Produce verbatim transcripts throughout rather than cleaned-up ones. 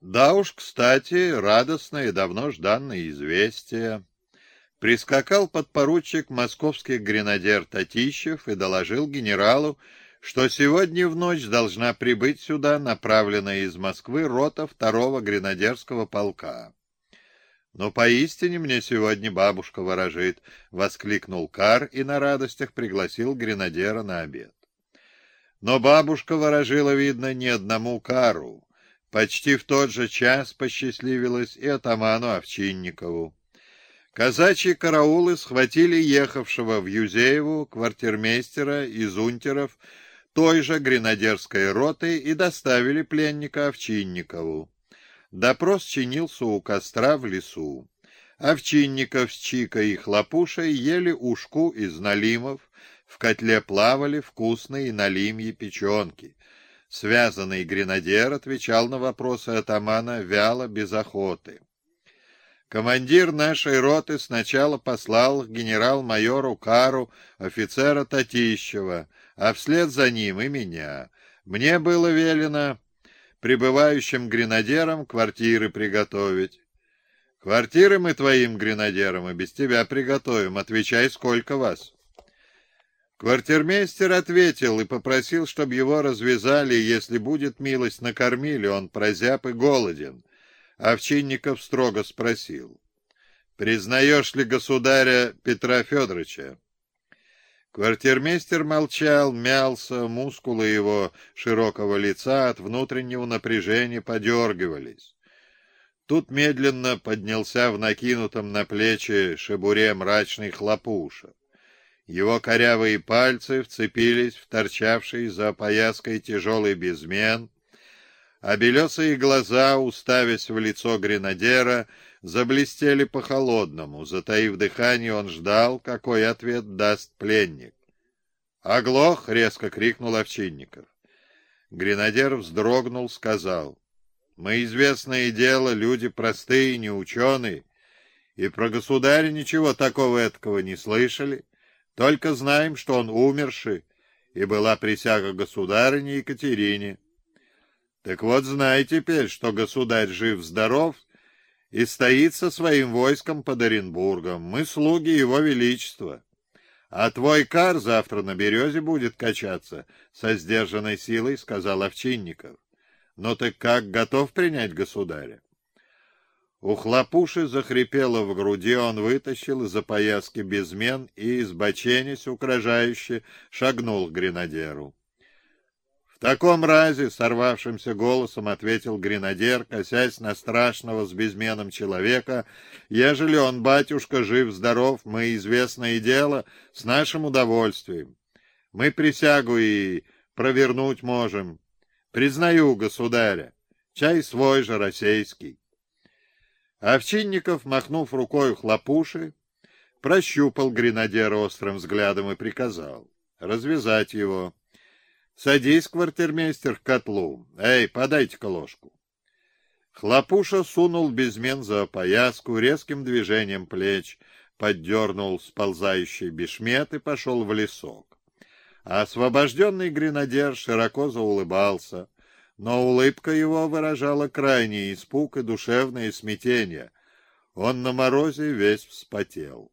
Да уж, кстати, радостное и давно жданное известие. Прискакал подпоручик московских гренадер Татищев и доложил генералу, что сегодня в ночь должна прибыть сюда направленная из Москвы рота второго гренадерского полка. «Но поистине мне сегодня бабушка ворожит», — воскликнул Кар и на радостях пригласил гренадера на обед. Но бабушка ворожила, видно, не одному Кару. Почти в тот же час посчастливилось и атаману Овчинникову. Казачьи караулы схватили ехавшего в Юзееву квартирмейстера из унтеров той же гренадерской роты и доставили пленника Овчинникову. Допрос чинился у костра в лесу. Овчинников с Чикой и Хлопушей ели ушку из налимов, в котле плавали вкусные налимьи печенки. Связанный гренадер отвечал на вопросы атамана вяло, без охоты. Командир нашей роты сначала послал к генерал-майору Кару офицера Татищева, а вслед за ним и меня. Мне было велено прибывающим гренадерам квартиры приготовить. Квартиры мы твоим гренадерам и без тебя приготовим. Отвечай, сколько вас. Квартирмейстер ответил и попросил, чтобы его развязали, если будет милость, накормили, он прозяб и голоден. Овчинников строго спросил: «Признаешь ли государя Петра Федоровича?» Квартирмейстер молчал, мялся, мускулы его широкого лица от внутреннего напряжения подергивались. Тут медленно поднялся в накинутом на плечи шебуре мрачный Хлопуша. Его корявые пальцы вцепились в торчавший за опояской тяжелый безмен, а белесые глаза, уставясь в лицо гренадера, заблестели по-холодному. Затаив дыхание, он ждал, какой ответ даст пленник. «Оглох!» — резко крикнул Овчинников. Гренадер вздрогнул, сказал: «Мы, известное дело, люди простые, не ученые, и про государя ничего такого эткого не слышали, только знаем, что он умерший, и была присяга государыне Екатерине. Так вот, знай теперь, что государь жив-здоров и стоит со своим войском под Оренбургом. Мы слуги его величества. А твой Кар завтра на березе будет качаться со сдержанной силой, — сказал Овчинников. Но ты как, готов принять государя?» У Хлопуши захрипело в груди, он вытащил из-за пояски безмен и, избоченясь угрожающе, шагнул к гренадеру. «В таком разе», — сорвавшимся голосом ответил гренадер, косясь на страшного с безменом человека, «ежели он, батюшка, жив-здоров, мы, известное дело, с нашим удовольствием. Мы присягу и провернуть можем. Признаю государя, чай свой же российский». Овчинников, махнув рукой Хлопуши, прощупал гренадера острым взглядом и приказал развязать его. «Садись, квартирмейстер, к котлу. Эй, подайте-ка ложку». Хлопуша сунул безмен за опояску, резким движением плеч поддернул сползающий бешмет и пошел в лесок. А освобожденный гренадер широко заулыбался, но улыбка его выражала крайний испуг и душевное смятение. Он на морозе весь вспотел.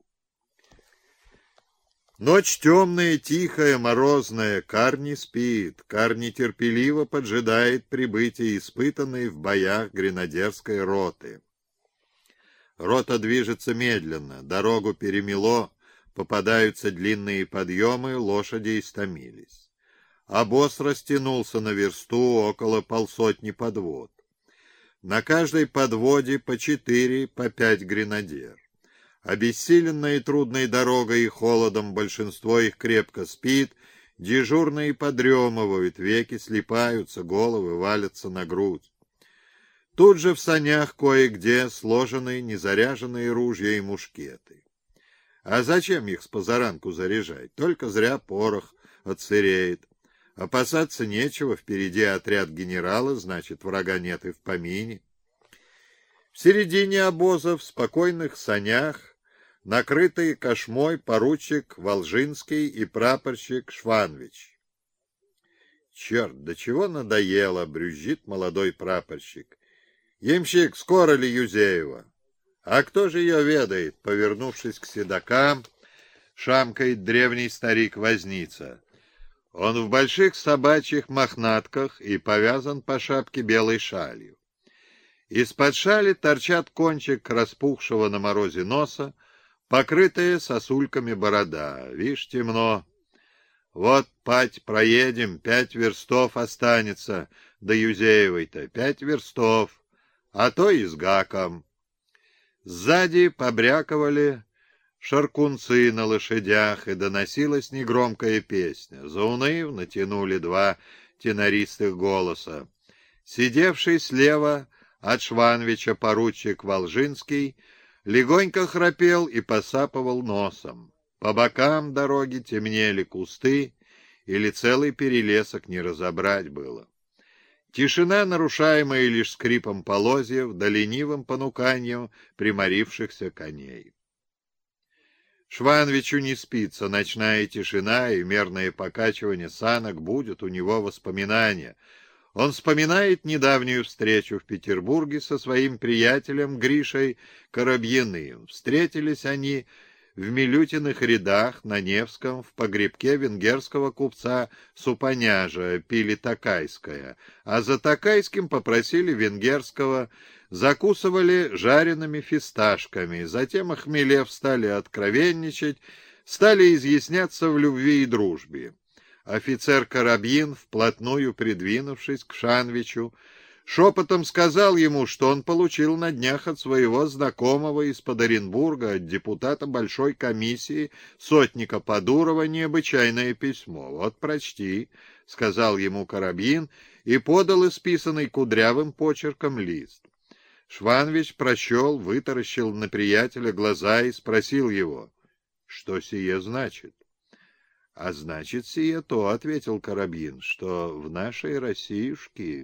Ночь темная, тихая, морозная, Кар не спит, Кар нетерпеливо поджидает прибытия испытанной в боях гренадерской роты. Рота движется медленно, дорогу перемело, попадаются длинные подъемы, лошади истомились. Обоз растянулся на версту, около полсотни подвод. На каждой подводе по четыре, по пять гренадер. Обессиленные трудной дорогой и холодом большинство их крепко спит, дежурные подремывают, веки слипаются, головы валятся на грудь. Тут же в санях кое-где сложены незаряженные ружья и мушкеты. А зачем их с позаранку заряжать? Только зря порох отсыреет. Опасаться нечего, впереди отряд генерала, значит, врага нет и в помине. В середине обоза, в спокойных санях, накрытые кошмой поручик Волжинский и прапорщик Шванвич. «Черт, до чего надоело!» — брюзжит молодой прапорщик. Ямщик, скоро ли Юзеева? А кто же ее ведает? Повернувшись к седокам, шамкает древний старик-возница. Он в больших собачьих мохнатках и повязан по шапке белой шалью. Из-под шали торчат кончик распухшего на морозе носа, покрытая сосульками борода. Вишь, темно. Вот, пать, проедем, пять верстов останется до Юзеевой-то, пять верстов, а то и с гаком. Сзади побряковали шаркунцы на лошадях, и доносилась негромкая песня. Заунывно тянули два тенористых голоса. Сидевший слева от Шванвича поручик Волжинский легонько храпел и посапывал носом. По бокам дороги темнели кусты, или целый перелесок не разобрать было. Тишина, нарушаемая лишь скрипом полозьев да ленивым понуканьем приморившихся коней. Шванвичу не спится, ночная тишина и мерное покачивание санок будет у него воспоминания. Он вспоминает недавнюю встречу в Петербурге со своим приятелем Гришей Коробьиным. Встретились они в Милютиных рядах на Невском в погребке венгерского купца Супаняжа, пили такайское, а за такайским попросили венгерского, закусывали жареными фисташками, затем, охмелев, стали откровенничать, стали изъясняться в любви и дружбе. Офицер Коробьин, вплотную придвинувшись к Шанвичу, шепотом сказал ему, что он получил на днях от своего знакомого из-под Оренбурга, от депутата Большой комиссии, сотника Подурова, необычайное письмо. «Вот прочти», — сказал ему Коробьин и подал исписанный кудрявым почерком лист. Шванвич прочел, вытаращил на приятеля глаза и спросил его, что сие значит. «А значит сие то», — ответил Коробьин, — «что в нашей Россиюшке...»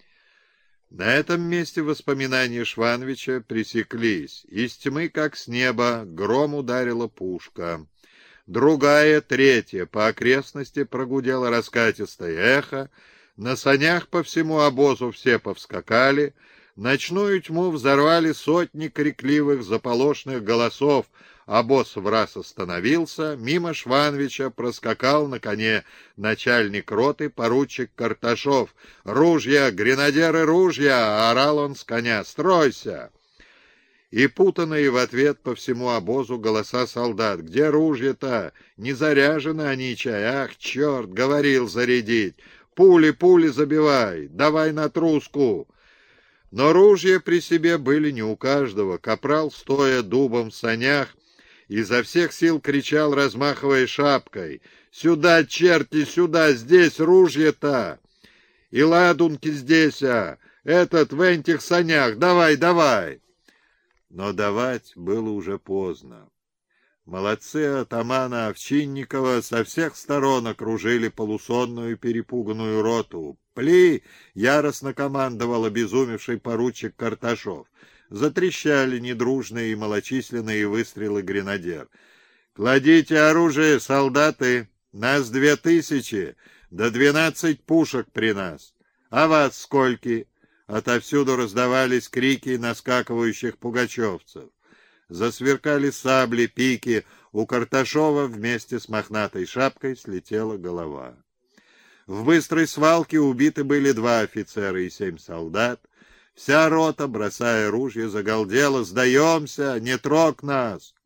На этом месте воспоминания Шванвича пресеклись. Из тьмы, как с неба, гром ударила пушка. Другая, третья, по окрестности прогудело раскатистое эхо. На санях по всему обозу все повскакали. Ночную тьму взорвали сотни крикливых заполошных голосов. Обоз враз остановился, мимо Шванвича проскакал на коне начальник роты, поручик Карташов. «Ружья! Гренадеры, ружья!» — орал он с коня. «Стройся!» И путанные в ответ по всему обозу голоса солдат. «Где ружья-то? Не заряжены они, чай! Ах, черт! Говорил зарядить! Пули, пули забивай! Давай на труску!» Но ружья при себе были не у каждого. Капрал, стоя дубом в санях, изо всех сил кричал, размахивая шапкой: «Сюда, черти, сюда! Здесь ружья-то! И ладунки здесь, а! Этот в этих санях! Давай, давай!» Но давать было уже поздно. Молодцы атамана Овчинникова со всех сторон окружили полусонную перепуганную роту. «Пли!» — яростно командовал обезумевший поручик Карташов. Затрещали недружные и малочисленные выстрелы гренадер. «Кладите оружие, солдаты! Нас две тысячи, да двенадцать пушек при нас! А вас скольки?» Отовсюду раздавались крики наскакивающих пугачевцев. Засверкали сабли, пики. У Карташова вместе с мохнатой шапкой слетела голова. В быстрой свалке убиты были два офицера и семь солдат. Вся рота, бросая ружья, загалдела: «Сдаемся! Не трог нас!»